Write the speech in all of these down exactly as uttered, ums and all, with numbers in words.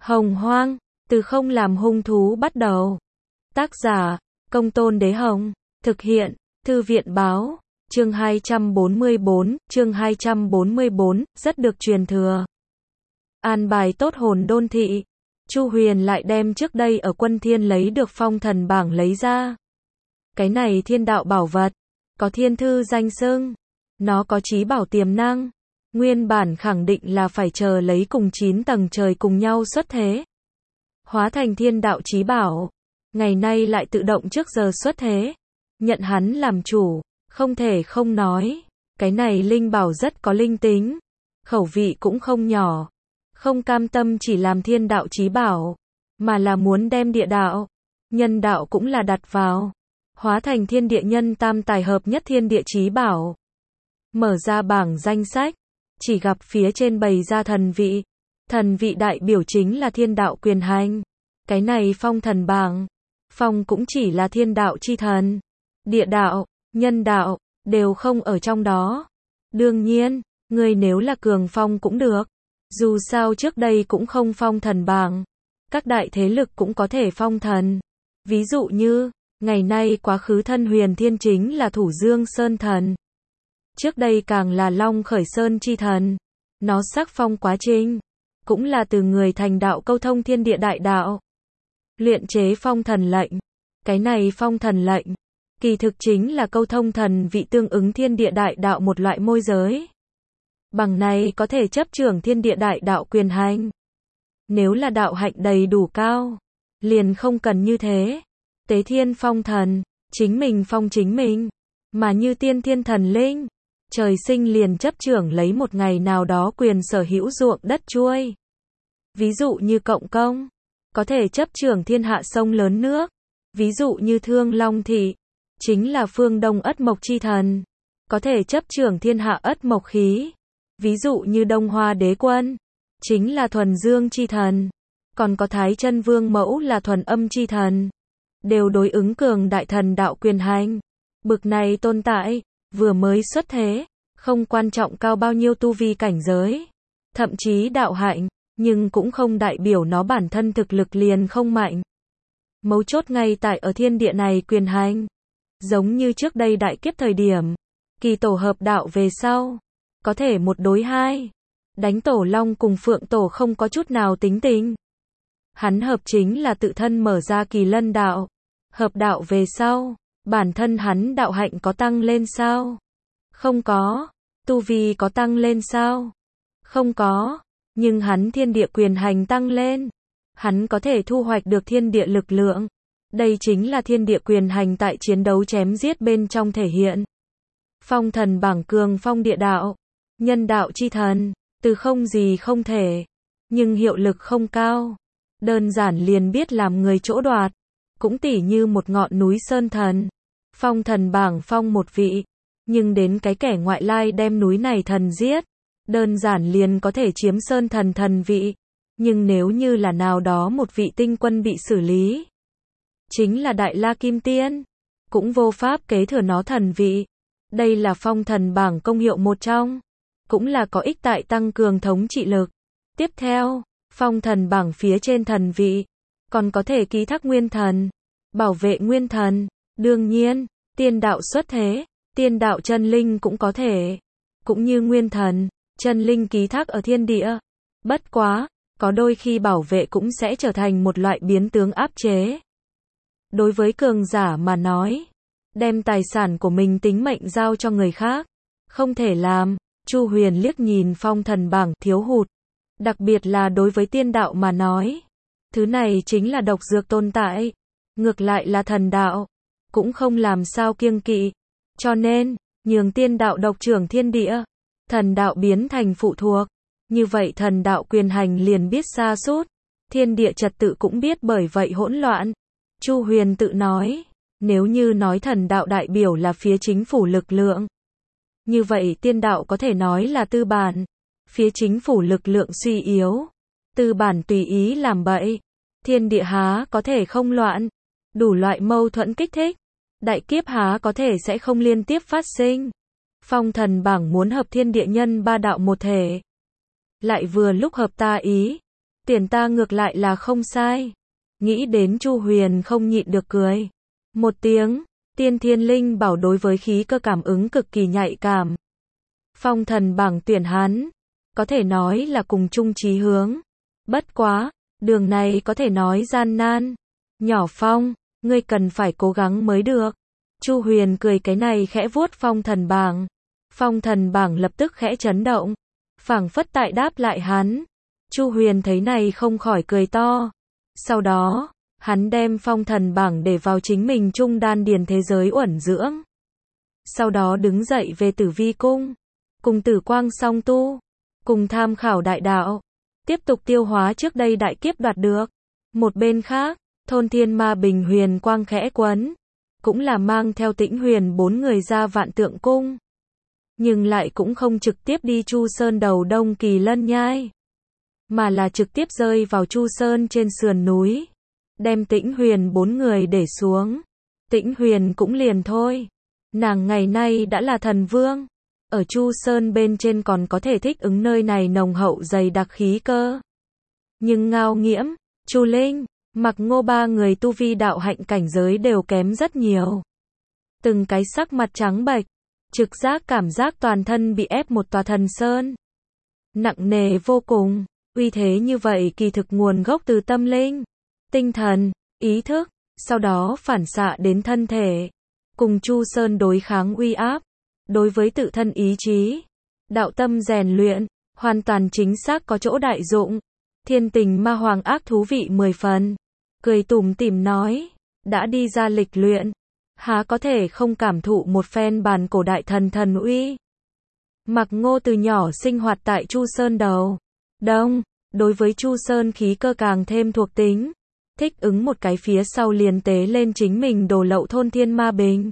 Hồng Hoang, từ không làm hung thú bắt đầu. Tác giả, Công Tôn Đế Hồng. Thực hiện, Thư viện Báo. Chương hai trăm bốn mươi bốn, chương hai trăm bốn mươi bốn, rất được truyền thừa. An bài tốt Hồn Đôn thị. Chu Huyền lại đem trước đây ở Quân Thiên lấy được phong thần bảng lấy ra. Cái này thiên đạo bảo vật, có thiên thư danh xưng, nó có trí bảo tiềm năng. Nguyên bản khẳng định là phải chờ lấy cùng chín tầng trời cùng nhau xuất thế, hóa thành thiên đạo trí bảo. Ngày nay lại tự động trước giờ xuất thế, nhận hắn làm chủ, không thể không nói, cái này linh bảo rất có linh tính, khẩu vị cũng không nhỏ, không cam tâm chỉ làm thiên đạo trí bảo, mà là muốn đem địa đạo, nhân đạo cũng là đặt vào, hóa thành thiên địa nhân tam tài hợp nhất thiên địa trí bảo. Mở ra bảng danh sách, chỉ gặp phía trên bày ra thần vị. Thần vị đại biểu chính là thiên đạo quyền hành. Cái này phong thần bảng, phong cũng chỉ là thiên đạo chi thần. Địa đạo, nhân đạo, đều không ở trong đó. Đương nhiên, người nếu là cường phong cũng được. Dù sao trước đây cũng không phong thần bảng. Các đại thế lực cũng có thể phong thần. Ví dụ như, ngày nay quá khứ thân huyền thiên chính là Thủ Dương Sơn thần. Trước đây càng là Long Khởi Sơn chi thần. Nó sắc phong quá trình, cũng là từ người thành đạo câu thông thiên địa đại đạo. Luyện chế phong thần lệnh. Cái này phong thần lệnh, kỳ thực chính là câu thông thần vị tương ứng thiên địa đại đạo một loại môi giới. Bằng này có thể chấp trưởng thiên địa đại đạo quyền hành. Nếu là đạo hạnh đầy đủ cao, liền không cần như thế. Tế thiên phong thần, chính mình phong chính mình. Mà như tiên thiên thần linh, trời sinh liền chấp trưởng lấy một ngày nào đó quyền sở hữu ruộng đất chuôi. Ví dụ như Cộng Công, có thể chấp trưởng thiên hạ sông lớn nước. Ví dụ như Thương Long thị, chính là phương Đông Ất Mộc chi thần, có thể chấp trưởng thiên hạ Ất Mộc khí. Ví dụ như Đông Hoa Đế Quân, chính là thuần Dương chi thần. Còn có Thái Chân Vương Mẫu là thuần âm chi thần, đều đối ứng cường đại thần đạo quyền hành. Bực này tồn tại, vừa mới xuất thế, không quan trọng cao bao nhiêu tu vi cảnh giới, thậm chí đạo hạnh, nhưng cũng không đại biểu nó bản thân thực lực liền không mạnh. Mấu chốt ngay tại ở thiên địa này quyền hành. Giống như trước đây đại kiếp thời điểm, kỳ tổ hợp đạo về sau, có thể một đối hai, đánh Tổ Long cùng Phượng Tổ không có chút nào tính tình. Hắn hợp chính là tự thân mở ra kỳ lân đạo, hợp đạo về sau, bản thân hắn đạo hạnh có tăng lên sao? Không có. Tu vi có tăng lên sao? Không có. Nhưng hắn thiên địa quyền hành tăng lên. Hắn có thể thu hoạch được thiên địa lực lượng. Đây chính là thiên địa quyền hành tại chiến đấu chém giết bên trong thể hiện. Phong thần bảng cường phong địa đạo, nhân đạo chi thần, từ không gì không thể, nhưng hiệu lực không cao. Đơn giản liền biết làm người chỗ đoạt. Cũng tỉ như một ngọn núi sơn thần. Phong thần bảng phong một vị, nhưng đến cái kẻ ngoại lai đem núi này thần giết, đơn giản liền có thể chiếm sơn thần thần vị. Nhưng nếu như là nào đó một vị tinh quân bị xử lý, chính là Đại La Kim Tiên, cũng vô pháp kế thừa nó thần vị. Đây là phong thần bảng công hiệu một trong, cũng là có ích tại tăng cường thống trị lực. Tiếp theo, phong thần bảng phía trên thần vị, còn có thể ký thác nguyên thần, bảo vệ nguyên thần. Đương nhiên, tiên đạo xuất thế, tiên đạo chân linh cũng có thể, cũng như nguyên thần, chân linh ký thác ở thiên địa. Bất quá, có đôi khi bảo vệ cũng sẽ trở thành một loại biến tướng áp chế. Đối với cường giả mà nói, đem tài sản của mình tính mệnh giao cho người khác, không thể làm. Chu Huyền liếc nhìn phong thần bảng thiếu hụt, đặc biệt là đối với tiên đạo mà nói. Thứ này chính là độc dược tồn tại, ngược lại là thần đạo, cũng không làm sao kiêng kỵ. Cho nên, nhường tiên đạo độc trưởng thiên địa, thần đạo biến thành phụ thuộc. Như vậy thần đạo quyền hành liền biết sa sút, thiên địa trật tự cũng biết bởi vậy hỗn loạn. Chu Huyền tự nói, nếu như nói thần đạo đại biểu là phía chính phủ lực lượng, như vậy tiên đạo có thể nói là tư bản. Phía chính phủ lực lượng suy yếu, tư bản tùy ý làm bậy, thiên địa há có thể không loạn, đủ loại mâu thuẫn kích thích, đại kiếp há có thể sẽ không liên tiếp phát sinh. Phong thần bảng muốn hợp thiên địa nhân ba đạo một thể, lại vừa lúc hợp ta ý, Tuyển ta ngược lại là không sai. Nghĩ đến Chu Huyền không nhịn được cười. Một tiếng, tiên thiên linh bảo đối với khí cơ cảm ứng cực kỳ nhạy cảm. Phong thần bảng tuyển hắn, có thể nói là cùng chung chí hướng. Bất quá, đường này có thể nói gian nan. Nhỏ Phong, ngươi cần phải cố gắng mới được. Chu Huyền cười cái này khẽ vuốt phong thần bảng. Phong thần bảng lập tức khẽ chấn động. Phảng phất tại đáp lại hắn. Chu Huyền thấy này không khỏi cười to. Sau đó, hắn đem phong thần bảng để vào chính mình trung đan điền thế giới uẩn dưỡng. Sau đó đứng dậy về Tử Vi cung, cùng Tử Quang song tu, cùng tham khảo đại đạo, tiếp tục tiêu hóa trước đây đại kiếp đoạt được. Một bên khác, thôn thiên ma bình huyền quang khẽ quấn, cũng là mang theo Tĩnh Huyền bốn người ra Vạn Tượng cung. Nhưng lại cũng không trực tiếp đi Chu Sơn đầu Đông Kỳ Lân nhai, mà là trực tiếp rơi vào Chu Sơn trên sườn núi, đem Tĩnh Huyền bốn người để xuống. Tĩnh Huyền cũng liền thôi, nàng ngày nay đã là thần vương, ở Chu Sơn bên trên còn có thể thích ứng nơi này nồng hậu dày đặc khí cơ. Nhưng Ngao Nghiễm, Chu Linh, Mặc Ngô ba người tu vi đạo hạnh cảnh giới đều kém rất nhiều. Từng cái sắc mặt trắng bệch, trực giác cảm giác toàn thân bị ép một tòa thần sơn. Nặng nề vô cùng, uy thế như vậy kỳ thực nguồn gốc từ tâm linh, tinh thần, ý thức, sau đó phản xạ đến thân thể, cùng Chu Sơn đối kháng uy áp, đối với tự thân ý chí, đạo tâm rèn luyện, hoàn toàn chính xác có chỗ đại dụng. Thiên Tình Ma Hoàng ác thú vị mười phần, cười tủm tỉm nói, đã đi ra lịch luyện, há có thể không cảm thụ một phen bàn cổ đại thần thần uy. Mặc Ngô từ nhỏ sinh hoạt tại Chu Sơn đầu Đông, đối với Chu Sơn khí cơ càng thêm thuộc tính, thích ứng một cái phía sau liền tế lên chính mình đồ lậu thôn thiên ma bình,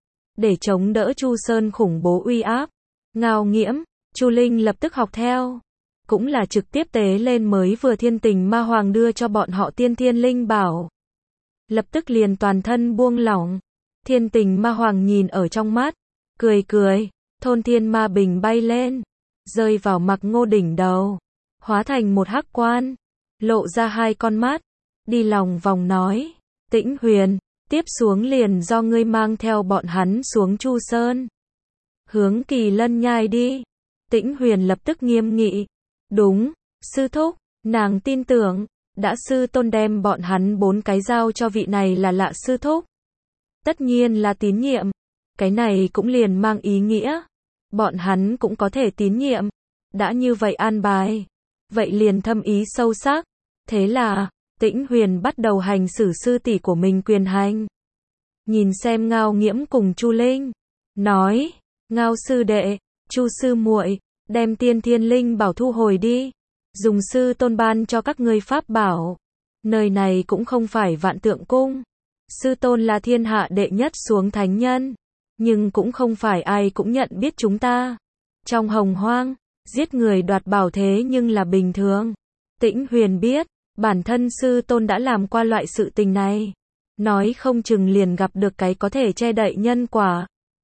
để chống đỡ Chu Sơn khủng bố uy áp. Ngao Nghiễm, Chu Linh lập tức học theo, cũng là trực tiếp tế lên mới vừa Thiên Tình Ma Hoàng đưa cho bọn họ tiên thiên linh bảo. Lập tức liền toàn thân buông lỏng. Thiên Tình Ma Hoàng nhìn ở trong mắt, cười cười, thôn thiên ma bình bay lên, rơi vào Mặc Ngô đỉnh đầu, hóa thành một hắc quan, lộ ra hai con mắt, đi lòng vòng nói, Tĩnh Huyền, tiếp xuống liền do ngươi mang theo bọn hắn xuống Chu Sơn, hướng Kỳ Lân nhai đi. Tĩnh Huyền lập tức nghiêm nghị, đúng, sư thúc, nàng tin tưởng, đã sư tôn đem bọn hắn bốn cái giao cho vị này là lạ sư thúc, tất nhiên là tín nhiệm. Cái này cũng liền mang ý nghĩa, bọn hắn cũng có thể tín nhiệm. Đã như vậy an bài, vậy liền thâm ý sâu sắc. Thế là, Tĩnh Huyền bắt đầu hành xử sư tỷ của mình quyền hành. Nhìn xem Ngao Nghiễm cùng Chu Linh, nói, Ngao sư đệ, Chu sư muội, đem tiên thiên linh bảo thu hồi đi, dùng sư tôn ban cho các ngươi pháp bảo. Nơi này cũng không phải Vạn Tượng cung, sư tôn là thiên hạ đệ nhất xuống thánh nhân, nhưng cũng không phải ai cũng nhận biết chúng ta. Trong hồng hoang, giết người đoạt bảo thế nhưng là bình thường. Tĩnh Huyền biết, bản thân sư tôn đã làm qua loại sự tình này, nói không chừng liền gặp được cái có thể che đậy nhân quả.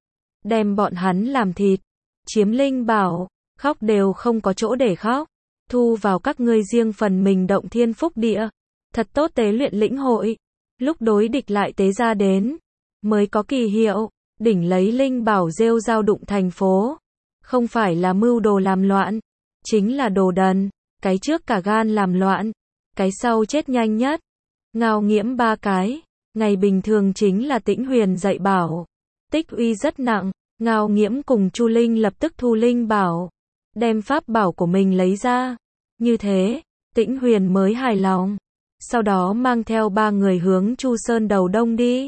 Đem bọn hắn làm thịt, chiếm linh bảo, khóc đều không có chỗ để khóc, thu vào các ngươi riêng phần mình động thiên phúc địa, thật tốt tế luyện lĩnh hội, lúc đối địch lại tế ra đến, mới có kỳ hiệu. Đỉnh lấy linh bảo rêu rao đụng thành phố, không phải là mưu đồ làm loạn, chính là đồ đần, cái trước cả gan làm loạn, cái sau chết nhanh nhất. Ngao Nghiễm ba cái, ngày bình thường chính là Tĩnh Huyền dạy bảo, tích uy rất nặng. Ngao Nghiễm cùng Chu Linh lập tức thu linh bảo, đem pháp bảo của mình lấy ra, như thế, Tĩnh Huyền mới hài lòng, sau đó mang theo ba người hướng Chu Sơn đầu Đông đi.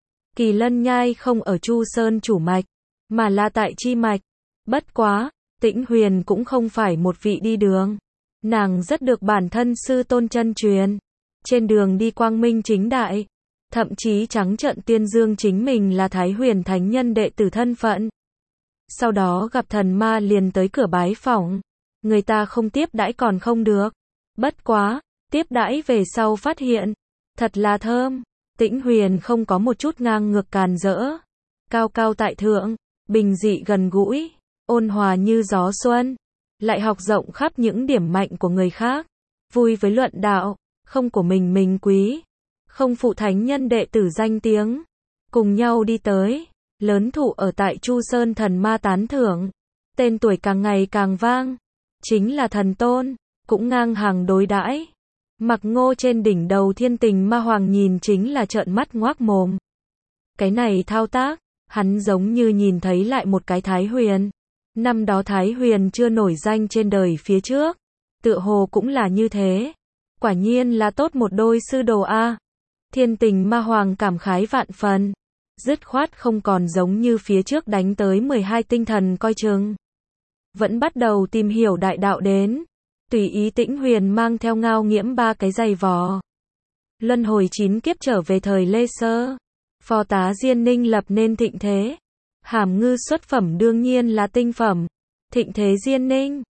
Kỳ Lân nhai không ở Chu Sơn chủ mạch, mà là tại chi mạch. Bất quá, Tĩnh Huyền cũng không phải một vị đi đường, nàng rất được bản thân sư tôn chân truyền, trên đường đi quang minh chính đại, thậm chí trắng trợn tuyên dương chính mình là Thái Huyền Thánh Nhân đệ tử thân phận. Sau đó gặp thần ma liền tới cửa bái phỏng, người ta không tiếp đãi còn không được. Bất quá, tiếp đãi về sau phát hiện, thật là thơm. Tĩnh Huyền không có một chút ngang ngược càn rỡ, cao cao tại thượng, bình dị gần gũi, ôn hòa như gió xuân, lại học rộng khắp những điểm mạnh của người khác. vui với luận đạo, không của mình mình quý, không phụ thánh nhân đệ tử danh tiếng, cùng nhau đi tới, lớn thụ ở tại Chu Sơn thần ma tán thưởng, tên tuổi càng ngày càng vang, chính là thần tôn, cũng ngang hàng đối đãi. Mặc Ngô trên đỉnh đầu Thiên Tình Ma Hoàng nhìn chính là trợn mắt ngoác mồm. Cái này thao tác, hắn giống như nhìn thấy lại một cái Thái Huyền. Năm đó Thái Huyền chưa nổi danh trên đời phía trước, tựa hồ cũng là như thế. Quả nhiên là tốt một đôi sư đồ a. Thiên Tình Ma Hoàng cảm khái vạn phần, dứt khoát không còn giống như phía trước đánh tới mười hai tinh thần coi chừng. Vẫn bắt đầu tìm hiểu đại đạo đến. Tùy ý Tĩnh Huyền mang theo Ngao Nghiễm ba cái giày vò. Luân hồi chín kiếp trở về thời Lê Sơ. Phó tá Diên Ninh lập nên thịnh thế. Hàm Ngư xuất phẩm đương nhiên là tinh phẩm. Thịnh thế Diên Ninh.